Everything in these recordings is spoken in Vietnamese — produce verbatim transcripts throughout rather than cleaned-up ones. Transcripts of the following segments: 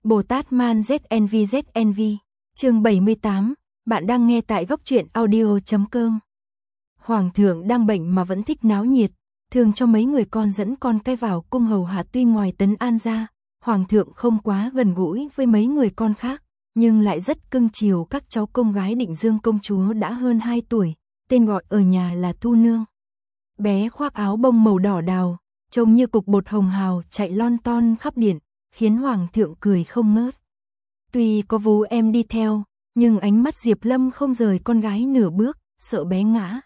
Bồ Tát Man Z N V Z N V, chương bảy mươi tám, bạn đang nghe tại góc truyện audio chấm com. Hoàng thượng đang bệnh mà vẫn thích náo nhiệt, thường cho mấy người con dẫn con cái vào cung hầu hạ, tuy ngoài Tấn An ra, Hoàng thượng không quá gần gũi với mấy người con khác, nhưng lại rất cưng chiều các cháu công gái Định Dương công chúa đã hơn hai tuổi, tên gọi ở nhà là Thu Nương. Bé khoác áo bông màu đỏ đào, trông như cục bột hồng hào chạy lon ton khắp điện, khiến Hoàng thượng cười không ngớt. Tuy có vú em đi theo, nhưng ánh mắt Diệp Lâm không rời con gái nửa bước, sợ bé ngã.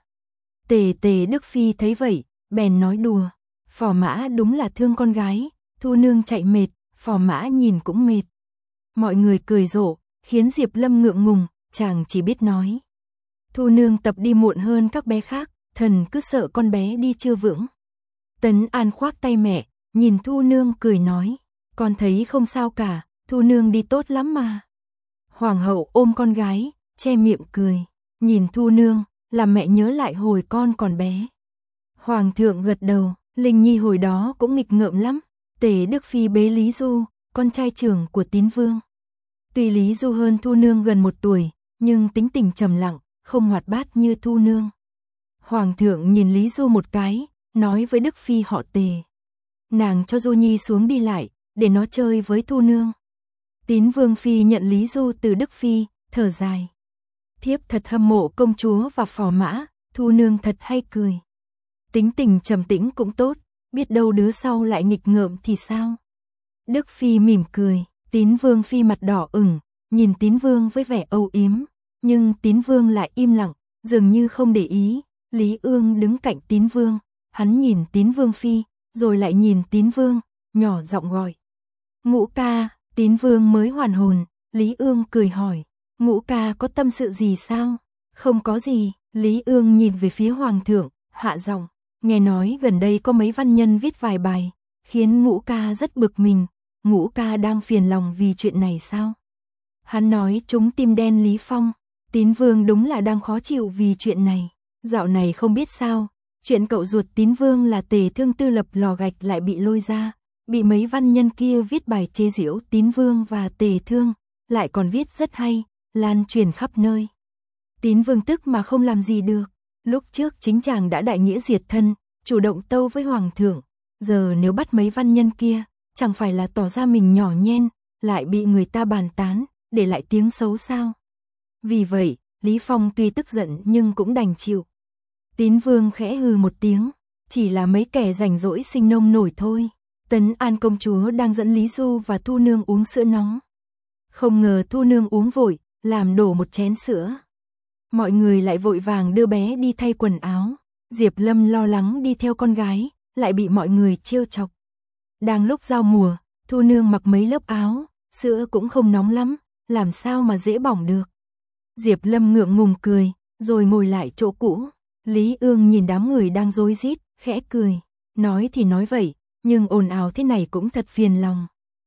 Tề Tề Đức Phi thấy vậy, bèn nói đùa, Phò Mã đúng là thương con gái, Thu Nương chạy mệt, Phò Mã nhìn cũng mệt. Mọi người cười rộ, khiến Diệp Lâm ngượng ngùng, chàng chỉ biết nói. Thu Nương tập đi muộn hơn các bé khác, thần cứ sợ con bé đi chưa vững. Tấn An khoác tay mẹ, nhìn Thu Nương cười nói, con thấy không sao cả, Thu Nương đi tốt lắm mà. Hoàng hậu ôm con gái, che miệng cười, nhìn Thu Nương, làm mẹ nhớ lại hồi con còn bé. Hoàng thượng gật đầu, Linh Nhi hồi đó cũng nghịch ngợm lắm. Tề Đức Phi bế Lý Du, con trai trưởng của Tín Vương. Tuy Lý Du hơn Thu Nương gần một tuổi, nhưng tính tình trầm lặng, không hoạt bát như Thu Nương. Hoàng thượng nhìn Lý Du một cái, nói với Đức Phi họ Tề, nàng cho Du Nhi xuống đi lại, để nó chơi với Thu Nương. Tín Vương Phi nhận Lý Du từ Đức Phi, thở dài. Thiếp thật hâm mộ công chúa và Phò Mã, Thu Nương thật hay cười. Tính tình trầm tĩnh cũng tốt, biết đâu đứa sau lại nghịch ngợm thì sao? Đức Phi mỉm cười, Tín Vương Phi mặt đỏ ửng, nhìn Tín Vương với vẻ âu yếm, nhưng Tín Vương lại im lặng, dường như không để ý. Lý Ương đứng cạnh Tín Vương, hắn nhìn Tín Vương Phi, rồi lại nhìn Tín Vương, nhỏ giọng gọi. Ngũ ca, Tín Vương mới hoàn hồn, Lý Ương cười hỏi, Ngũ ca có tâm sự gì sao? Không có gì, Lý Ương nhìn về phía Hoàng thượng, hạ giọng, nghe nói gần đây có mấy văn nhân viết vài bài, khiến Ngũ ca rất bực mình, Ngũ ca đang phiền lòng vì chuyện này sao? Hắn nói chúng tim đen Lý Phong, Tín Vương đúng là đang khó chịu vì chuyện này. Dạo này không biết sao, chuyện cậu ruột Tín Vương là Tề Thương Tư lập lò gạch lại bị lôi ra, bị mấy văn nhân kia viết bài chế giễu Tín Vương và Tề Thương, lại còn viết rất hay, lan truyền khắp nơi. Tín Vương tức mà không làm gì được, lúc trước chính chàng đã đại nghĩa diệt thân, chủ động tâu với Hoàng thượng, giờ nếu bắt mấy văn nhân kia, chẳng phải là tỏ ra mình nhỏ nhen, lại bị người ta bàn tán, để lại tiếng xấu sao? Vì vậy, Lý Phong tuy tức giận nhưng cũng đành chịu. Tín Vương khẽ hừ một tiếng, chỉ là mấy kẻ rảnh rỗi sinh nông nổi thôi. Tấn An công chúa đang dẫn Lý Du và Thu Nương uống sữa nóng. Không ngờ Thu Nương uống vội, làm đổ một chén sữa. Mọi người lại vội vàng đưa bé đi thay quần áo. Diệp Lâm lo lắng đi theo con gái, lại bị mọi người trêu chọc. Đang lúc giao mùa, Thu Nương mặc mấy lớp áo, sữa cũng không nóng lắm, làm sao mà dễ bỏng được. Diệp Lâm ngượng ngùng cười, rồi ngồi lại chỗ cũ. Lý Ương nhìn đám người đang rối rít, khẽ cười, nói thì nói vậy, nhưng ồn ào thế này cũng thật phiền lòng.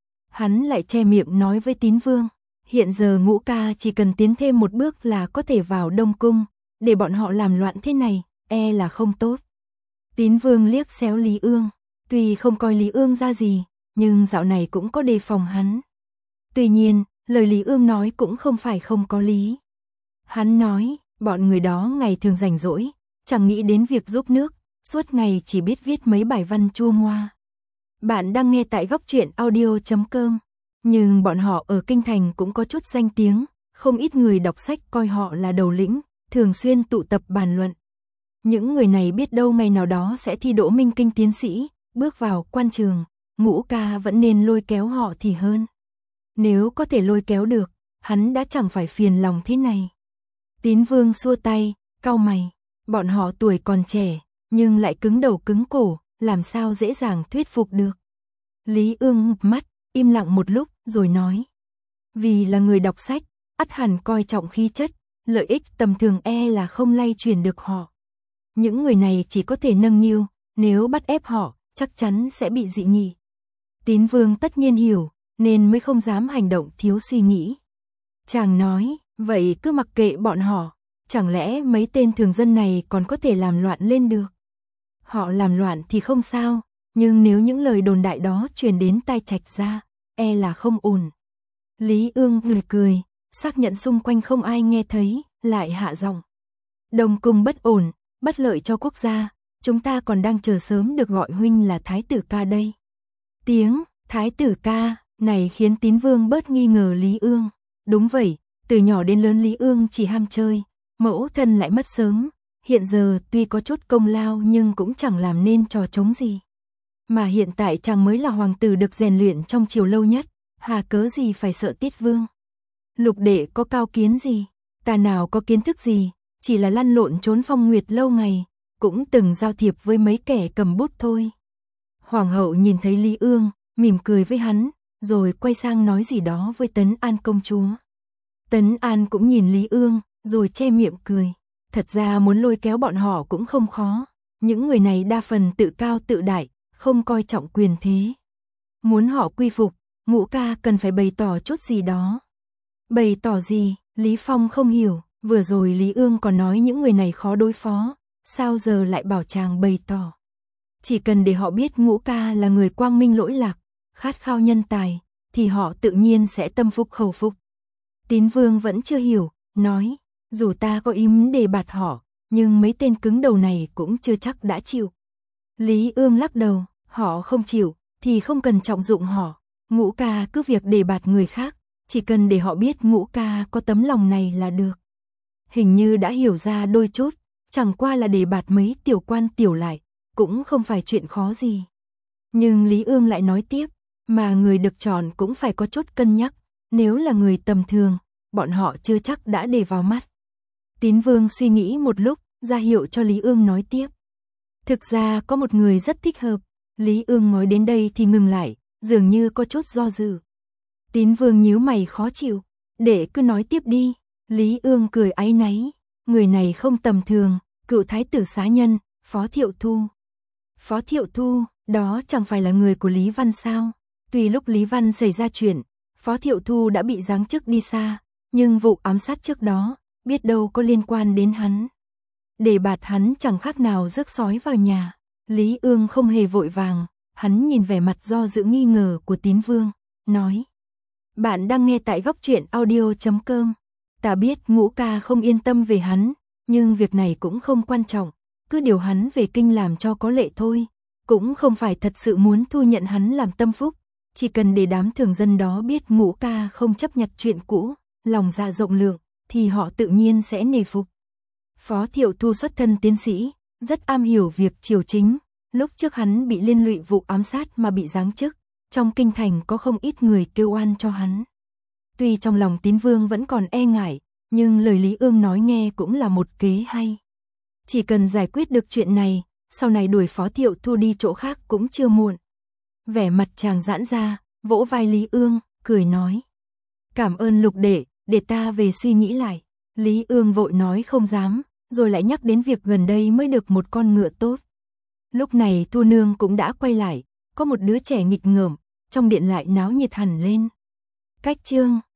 Hắn lại che miệng nói với Tín Vương, hiện giờ Ngũ ca chỉ cần tiến thêm một bước là có thể vào Đông Cung, để bọn họ làm loạn thế này, e là không tốt. Tín Vương liếc xéo Lý Ương, tuy không coi Lý Ương ra gì, nhưng dạo này cũng có đề phòng hắn. Tuy nhiên, lời Lý Ương nói cũng không phải không có lý. Hắn nói, bọn người đó ngày thường rảnh rỗi, chẳng nghĩ đến việc giúp nước, suốt ngày chỉ biết viết mấy bài văn chua ngoa. Bạn đang nghe tại góc truyện audio chấm com, nhưng bọn họ ở Kinh Thành cũng có chút danh tiếng, không ít người đọc sách coi họ là đầu lĩnh, thường xuyên tụ tập bàn luận. Những người này biết đâu ngày nào đó sẽ thi đỗ minh kinh tiến sĩ, bước vào quan trường, Ngũ ca vẫn nên lôi kéo họ thì hơn. Nếu có thể lôi kéo được, hắn đã chẳng phải phiền lòng thế này. Tín Vương xua tay, cau mày, bọn họ tuổi còn trẻ, nhưng lại cứng đầu cứng cổ, làm sao dễ dàng thuyết phục được. Lý Ương ngụp mắt, im lặng một lúc, rồi nói. Vì là người đọc sách, ắt hẳn coi trọng khí chất, lợi ích tầm thường e là không lay chuyển được họ. Những người này chỉ có thể nâng niu, nếu bắt ép họ, chắc chắn sẽ bị dị nghị. Tín Vương tất nhiên hiểu, nên mới không dám hành động thiếu suy nghĩ. Chàng nói, vậy cứ mặc kệ bọn họ, chẳng lẽ mấy tên thường dân này còn có thể làm loạn lên được? Họ làm loạn thì không sao, nhưng nếu những lời đồn đại đó truyền đến tai Trạch gia, e là không ổn. Lý Ương cười cười, xác nhận xung quanh không ai nghe thấy, lại hạ giọng. Đông cung bất ổn, bất lợi cho quốc gia, chúng ta còn đang chờ sớm được gọi huynh là Thái tử ca đây. Tiếng Thái tử ca này khiến Tín Vương bớt nghi ngờ Lý Ương. Đúng vậy, từ nhỏ đến lớn Lý Ương chỉ ham chơi, mẫu thân lại mất sớm, hiện giờ tuy có chút công lao nhưng cũng chẳng làm nên trò trống gì. Mà hiện tại chàng mới là hoàng tử được rèn luyện trong triều lâu nhất, hà cớ gì phải sợ Tiết Vương. Lục đệ có cao kiến gì, ta nào có kiến thức gì, chỉ là lăn lộn trốn phong nguyệt lâu ngày, cũng từng giao thiệp với mấy kẻ cầm bút thôi. Hoàng hậu nhìn thấy Lý Ương, mỉm cười với hắn, rồi quay sang nói gì đó với Tấn An công chúa. Tấn An cũng nhìn Lý Ương, rồi che miệng cười. Thật ra muốn lôi kéo bọn họ cũng không khó, những người này đa phần tự cao tự đại, không coi trọng quyền thế. Muốn họ quy phục, Ngũ ca cần phải bày tỏ chút gì đó. Bày tỏ gì? Lý Phong không hiểu, vừa rồi Lý Ương còn nói những người này khó đối phó, sao giờ lại bảo chàng bày tỏ. Chỉ cần để họ biết Ngũ ca là người quang minh lỗi lạc, khát khao nhân tài, thì họ tự nhiên sẽ tâm phục khẩu phục. Tín Vương vẫn chưa hiểu, nói, dù ta có ý muốn đề bạt họ, nhưng mấy tên cứng đầu này cũng chưa chắc đã chịu. Lý Ương lắc đầu, họ không chịu, thì không cần trọng dụng họ. Ngũ ca cứ việc đề bạt người khác, chỉ cần để họ biết Ngũ ca có tấm lòng này là được. Hình như đã hiểu ra đôi chút, chẳng qua là đề bạt mấy tiểu quan tiểu lại, cũng không phải chuyện khó gì. Nhưng Lý Ương lại nói tiếp, mà người được chọn cũng phải có chút cân nhắc, nếu là người tầm thường, bọn họ chưa chắc đã để vào mắt. Tín Vương suy nghĩ một lúc, ra hiệu cho Lý Ương nói tiếp. Thực ra có một người rất thích hợp. Lý Ương nói đến đây thì ngừng lại, dường như có chút do dự. Tín Vương nhíu mày khó chịu, để cứ nói tiếp đi. Lý Ương cười áy náy, người này không tầm thường, cựu thái tử xá nhân, Phó Thiệu Thu. Phó Thiệu Thu, đó chẳng phải là người của Lý Văn sao? Tuy lúc Lý Văn xảy ra chuyện, Phó Thiệu Thu đã bị giáng chức đi xa, nhưng vụ ám sát trước đó, biết đâu có liên quan đến hắn. Để bạt hắn chẳng khác nào rước sói vào nhà. Lý Ương không hề vội vàng, hắn nhìn vẻ mặt do dự nghi ngờ của Tín Vương, nói. Bạn đang nghe tại góc truyện audio chấm com. Ta biết Ngũ ca không yên tâm về hắn, nhưng việc này cũng không quan trọng, cứ điều hắn về kinh làm cho có lệ thôi, cũng không phải thật sự muốn thu nhận hắn làm tâm phúc, chỉ cần để đám thường dân đó biết Ngũ ca không chấp nhặt chuyện cũ, lòng dạ rộng lượng, thì họ tự nhiên sẽ nể phục. Phó Thiệu Thu xuất thân tiến sĩ, rất am hiểu việc triều chính, lúc trước hắn bị liên lụy vụ ám sát mà bị giáng chức, trong kinh thành có không ít người kêu oan cho hắn. Tuy trong lòng Tín Vương vẫn còn e ngại, nhưng lời Lý Ương nói nghe cũng là một kế hay. Chỉ cần giải quyết được chuyện này, sau này đuổi Phó Thiệu Thu đi chỗ khác cũng chưa muộn. Vẻ mặt chàng giãn ra, vỗ vai Lý Ương, cười nói. Cảm ơn Lục đệ, để ta về suy nghĩ lại. Lý Ương vội nói không dám, rồi lại nhắc đến việc gần đây mới được một con ngựa tốt. Lúc này Thu Nương cũng đã quay lại, có một đứa trẻ nghịch ngợm, trong điện lại náo nhiệt hẳn lên. Cách chương